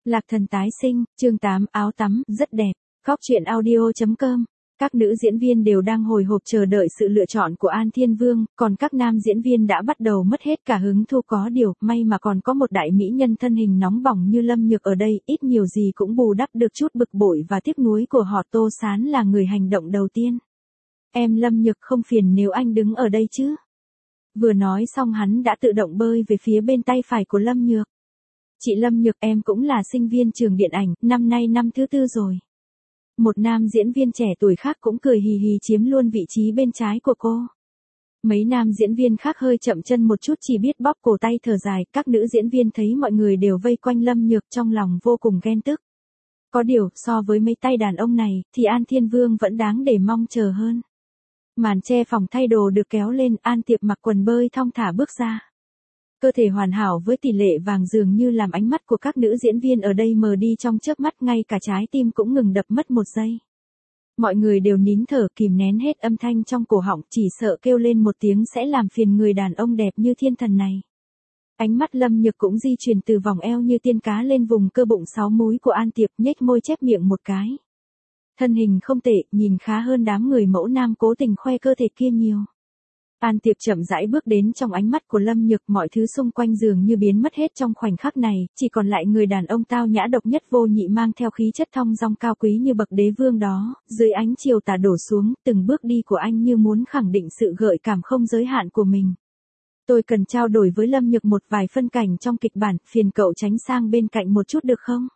Lạc thần tái sinh, chương 8, áo tắm, rất đẹp. Góc truyện audio.com. Các nữ diễn viên đều đang hồi hộp chờ đợi sự lựa chọn của An Thiên Vương, còn các nam diễn viên đã bắt đầu mất hết cả hứng thú. Có điều, may mà còn có một đại mỹ nhân thân hình nóng bỏng như Lâm Nhược ở đây, ít nhiều gì cũng bù đắp được chút bực bội và tiếc nuối của họ. Tô Sán là người hành động đầu tiên. Em Lâm Nhược không phiền nếu anh đứng ở đây chứ? Vừa nói xong hắn đã tự động bơi về phía bên tay phải của Lâm Nhược. Chị Lâm Nhược, em cũng là sinh viên trường điện ảnh, năm nay năm thứ 4 rồi. Một nam diễn viên trẻ tuổi khác cũng cười hì hì chiếm luôn vị trí bên trái của cô. Mấy nam diễn viên khác hơi chậm chân một chút chỉ biết bóp cổ tay thở dài. Các nữ diễn viên thấy mọi người đều vây quanh Lâm Nhược trong lòng vô cùng ghen tức. Có điều, so với mấy tay đàn ông này, thì An Thiên Vương vẫn đáng để mong chờ hơn. Màn che phòng thay đồ được kéo lên, An Tiệp mặc quần bơi thong thả bước ra. Cơ thể hoàn hảo với tỷ lệ vàng dường như làm ánh mắt của các nữ diễn viên ở đây mờ đi trong chớp mắt, ngay cả trái tim cũng ngừng đập mất một giây. Mọi người đều nín thở kìm nén hết âm thanh trong cổ họng, chỉ sợ kêu lên một tiếng sẽ làm phiền người đàn ông đẹp như thiên thần này. Ánh mắt Lâm Nhược cũng di chuyển từ vòng eo như tiên cá lên vùng cơ bụng 6 múi của An Tiệp, nhếch môi chép miệng một cái. Thân hình không tệ, nhìn khá hơn đám người mẫu nam cố tình khoe cơ thể kia nhiều. An Tiệp chậm rãi bước đến, trong ánh mắt của Lâm Nhược mọi thứ xung quanh dường như biến mất hết trong khoảnh khắc này, chỉ còn lại người đàn ông tao nhã độc nhất vô nhị mang theo khí chất thong dong cao quý như bậc đế vương đó. Dưới ánh chiều tà đổ xuống, từng bước đi của anh như muốn khẳng định sự gợi cảm không giới hạn của mình. Tôi cần trao đổi với Lâm Nhược một vài phân cảnh trong kịch bản, phiền cậu tránh sang bên cạnh một chút được không?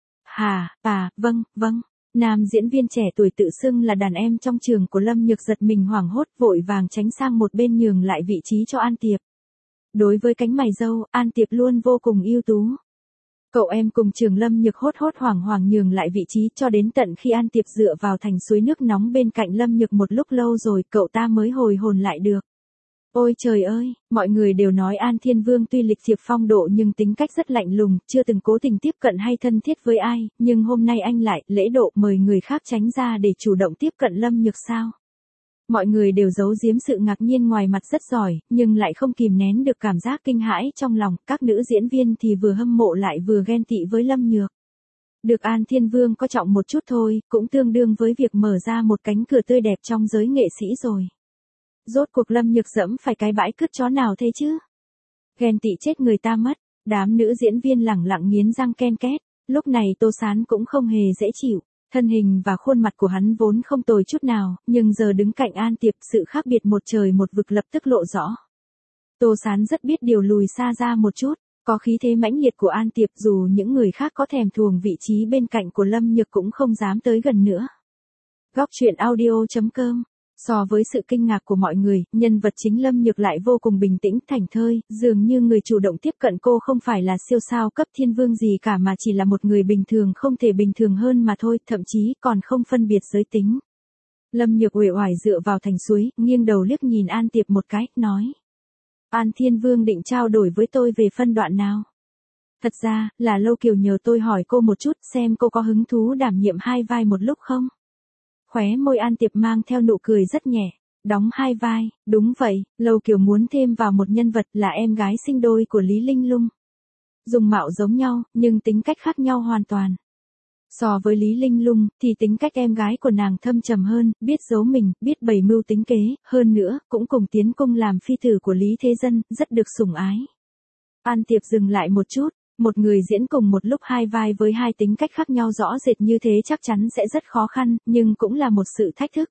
Vâng. Nam diễn viên trẻ tuổi tự xưng là đàn em trong trường của Lâm Nhược giật mình hoảng hốt, vội vàng tránh sang một bên nhường lại vị trí cho An Tiệp. Đối với cánh mày râu, An Tiệp luôn vô cùng ưu tú. Cậu em cùng trường Lâm Nhược hốt hoảng nhường lại vị trí cho đến tận khi An Tiệp dựa vào thành suối nước nóng bên cạnh Lâm Nhược một lúc lâu rồi cậu ta mới hồi hồn lại được. Ôi trời ơi, mọi người đều nói An Thiên Vương tuy lịch thiệp phong độ nhưng tính cách rất lạnh lùng, chưa từng cố tình tiếp cận hay thân thiết với ai, nhưng hôm nay anh lại lễ độ mời người khác tránh ra để chủ động tiếp cận Lâm Nhược sao? Mọi người đều giấu giếm sự ngạc nhiên, ngoài mặt rất giỏi, nhưng lại không kìm nén được cảm giác kinh hãi trong lòng. Các nữ diễn viên thì vừa hâm mộ lại vừa ghen tị với Lâm Nhược. Được An Thiên Vương coi trọng một chút thôi, cũng tương đương với việc mở ra một cánh cửa tươi đẹp trong giới nghệ sĩ rồi. Rốt cuộc Lâm Nhược dẫm phải cái bãi cứt chó nào thế chứ? Ghen tị chết người ta mất. Đám nữ diễn viên lẳng lặng nghiến răng ken két. Lúc này Tô Sán cũng không hề dễ chịu. Thân hình và khuôn mặt của hắn vốn không tồi chút nào, nhưng giờ đứng cạnh An Tiệp, sự khác biệt một trời một vực lập tức lộ rõ. Tô Sán rất biết điều lùi xa ra một chút. Có khí thế mãnh liệt của An Tiệp, dù những người khác có thèm thuồng vị trí bên cạnh của Lâm Nhược cũng không dám tới gần nữa. Góc truyện audio.com. So với sự kinh ngạc của mọi người, nhân vật chính Lâm Nhược lại vô cùng bình tĩnh, thảnh thơi, dường như người chủ động tiếp cận cô không phải là siêu sao cấp thiên vương gì cả mà chỉ là một người bình thường không thể bình thường hơn mà thôi, thậm chí còn không phân biệt giới tính. Lâm Nhược uể oải dựa vào thành suối, nghiêng đầu liếc nhìn An Tiệp một cái, nói. An Thiên Vương định trao đổi với tôi về phân đoạn nào? Thật ra, là Lâu Kiều nhờ tôi hỏi cô một chút xem cô có hứng thú đảm nhiệm hai vai một lúc không? Khóe môi An Tiệp mang theo nụ cười rất nhẹ. Đóng hai vai, đúng vậy, Lâu Kiều muốn thêm vào một nhân vật là em gái sinh đôi của Lý Linh Lung. Dung mạo giống nhau, nhưng tính cách khác nhau hoàn toàn. So với Lý Linh Lung, thì tính cách em gái của nàng thâm trầm hơn, biết giấu mình, biết bày mưu tính kế, hơn nữa, cũng cùng tiến cung làm phi tử của Lý Thế Dân, rất được sủng ái. An Tiệp dừng lại một chút. Một người diễn cùng một lúc hai vai với hai tính cách khác nhau rõ rệt như thế chắc chắn sẽ rất khó khăn, nhưng cũng là một sự thách thức.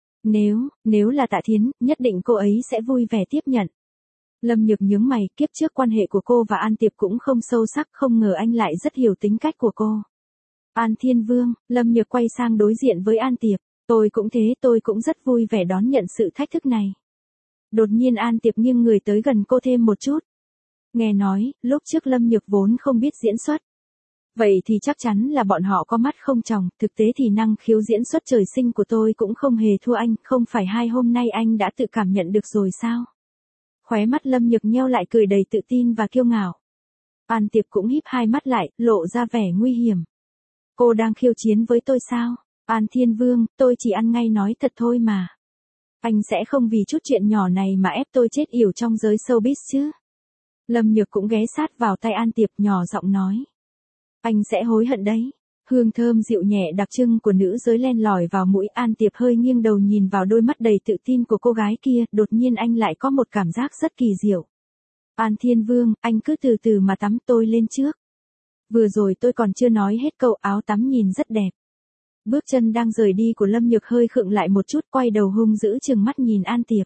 Nếu là Tạ Thiến, nhất định cô ấy sẽ vui vẻ tiếp nhận. Lâm Nhược nhướng mày, kiếp trước quan hệ của cô và An Tiệp cũng không sâu sắc, không ngờ anh lại rất hiểu tính cách của cô. An Thiên Vương, Lâm Nhược quay sang đối diện với An Tiệp, tôi cũng thế, tôi cũng rất vui vẻ đón nhận sự thách thức này. Đột nhiên An Tiệp nghiêng người tới gần cô thêm một chút. Nghe nói, lúc trước Lâm Nhược vốn không biết diễn xuất. Vậy thì chắc chắn là bọn họ có mắt không tròng, thực tế thì năng khiếu diễn xuất trời sinh của tôi cũng không hề thua anh, không phải hai hôm nay anh đã tự cảm nhận được rồi sao? Khóe mắt Lâm Nhược nheo lại cười đầy tự tin và kiêu ngạo. An Tiệp cũng híp hai mắt lại, lộ ra vẻ nguy hiểm. Cô đang khiêu chiến với tôi sao? An Thiên Vương, tôi chỉ ăn ngay nói thật thôi mà. Anh sẽ không vì chút chuyện nhỏ này mà ép tôi chết yểu trong giới showbiz chứ? Lâm Nhược cũng ghé sát vào tay An Tiệp nhỏ giọng nói. Anh sẽ hối hận đấy. Hương thơm dịu nhẹ đặc trưng của nữ giới len lỏi vào mũi. An Tiệp hơi nghiêng đầu nhìn vào đôi mắt đầy tự tin của cô gái kia, đột nhiên anh lại có một cảm giác rất kỳ diệu. An Thiên Vương, anh cứ từ từ mà tắm, tôi lên trước. Vừa rồi tôi còn chưa nói hết câu, áo tắm nhìn rất đẹp. Bước chân đang rời đi của Lâm Nhược hơi khựng lại một chút, quay đầu hung dữ trừng mắt nhìn An Tiệp.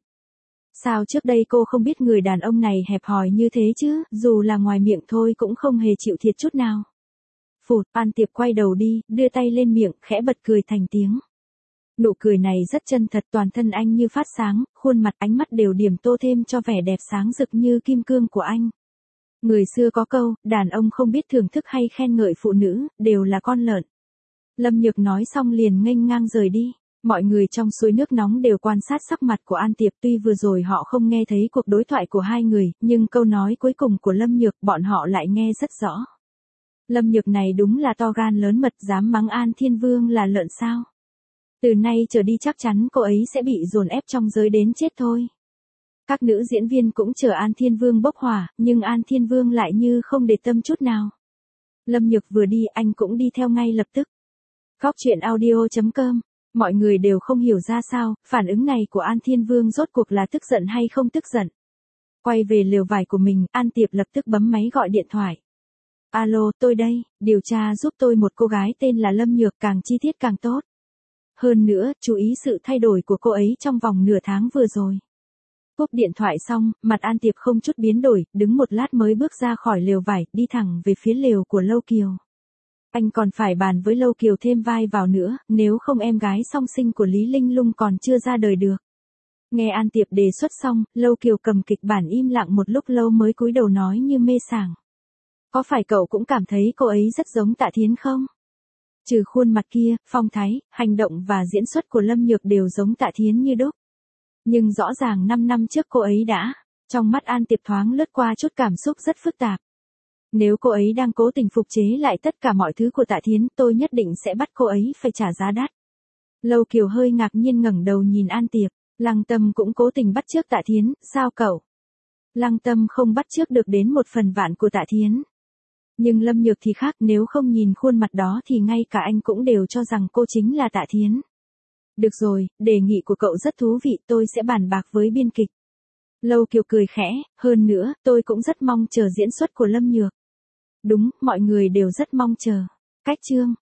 Sao trước đây cô không biết người đàn ông này hẹp hòi như thế chứ, dù là ngoài miệng thôi cũng không hề chịu thiệt chút nào. Phụt, An Tiệp quay đầu đi, đưa tay lên miệng, khẽ bật cười thành tiếng. Nụ cười này rất chân thật, toàn thân anh như phát sáng, khuôn mặt ánh mắt đều điểm tô thêm cho vẻ đẹp sáng rực như kim cương của anh. Người xưa có câu, đàn ông không biết thưởng thức hay khen ngợi phụ nữ, đều là con lợn. Lâm Nhược nói xong liền nghênh ngang rời đi. Mọi người trong suối nước nóng đều quan sát sắc mặt của An Tiệp, tuy vừa rồi họ không nghe thấy cuộc đối thoại của hai người, nhưng câu nói cuối cùng của Lâm Nhược bọn họ lại nghe rất rõ. Lâm Nhược này đúng là to gan lớn mật, dám mắng An Thiên Vương là lợn sao. Từ nay trở đi chắc chắn cô ấy sẽ bị dồn ép trong giới đến chết thôi. Các nữ diễn viên cũng chờ An Thiên Vương bốc hỏa, nhưng An Thiên Vương lại như không để tâm chút nào. Lâm Nhược vừa đi anh cũng đi theo ngay lập tức. Góc truyện audio.com. Mọi người đều không hiểu ra sao, phản ứng này của An Thiên Vương rốt cuộc là tức giận hay không tức giận. Quay về lều vải của mình, An Tiệp lập tức bấm máy gọi điện thoại. Alo, tôi đây, điều tra giúp tôi một cô gái tên là Lâm Nhược, càng chi tiết càng tốt. Hơn nữa, chú ý sự thay đổi của cô ấy trong vòng nửa tháng vừa rồi. Cúp điện thoại xong, mặt An Tiệp không chút biến đổi, đứng một lát mới bước ra khỏi lều vải, đi thẳng về phía lều của Lâu Kiều. Anh còn phải bàn với Lâu Kiều thêm vai vào nữa, nếu không em gái song sinh của Lý Linh Lung còn chưa ra đời được. Nghe An Tiệp đề xuất xong, Lâu Kiều cầm kịch bản im lặng một lúc lâu mới cúi đầu nói như mê sảng. Có phải cậu cũng cảm thấy cô ấy rất giống Tạ Thiến không? Trừ khuôn mặt kia, phong thái, hành động và diễn xuất của Lâm Nhược đều giống Tạ Thiến như đúc. Nhưng rõ ràng 5 năm trước cô ấy đã. Trong mắt An Tiệp thoáng lướt qua chút cảm xúc rất phức tạp. Nếu cô ấy đang cố tình phục chế lại tất cả mọi thứ của Tạ Thiến, tôi nhất định sẽ bắt cô ấy phải trả giá đắt. Lâu Kiều hơi ngạc nhiên ngẩng đầu nhìn An Tiệp. Lăng Tâm cũng cố tình bắt chước Tạ Thiến, sao cậu? Lăng Tâm không bắt chước được đến 1/1000 của Tạ Thiến. Nhưng Lâm Nhược thì khác, nếu không nhìn khuôn mặt đó thì ngay cả anh cũng đều cho rằng cô chính là Tạ Thiến. Được rồi, đề nghị của cậu rất thú vị, tôi sẽ bàn bạc với biên kịch. Lâu Kiều cười khẽ, hơn nữa, tôi cũng rất mong chờ diễn xuất của Lâm Nhược. Đúng, mọi người đều rất mong chờ. Cách chương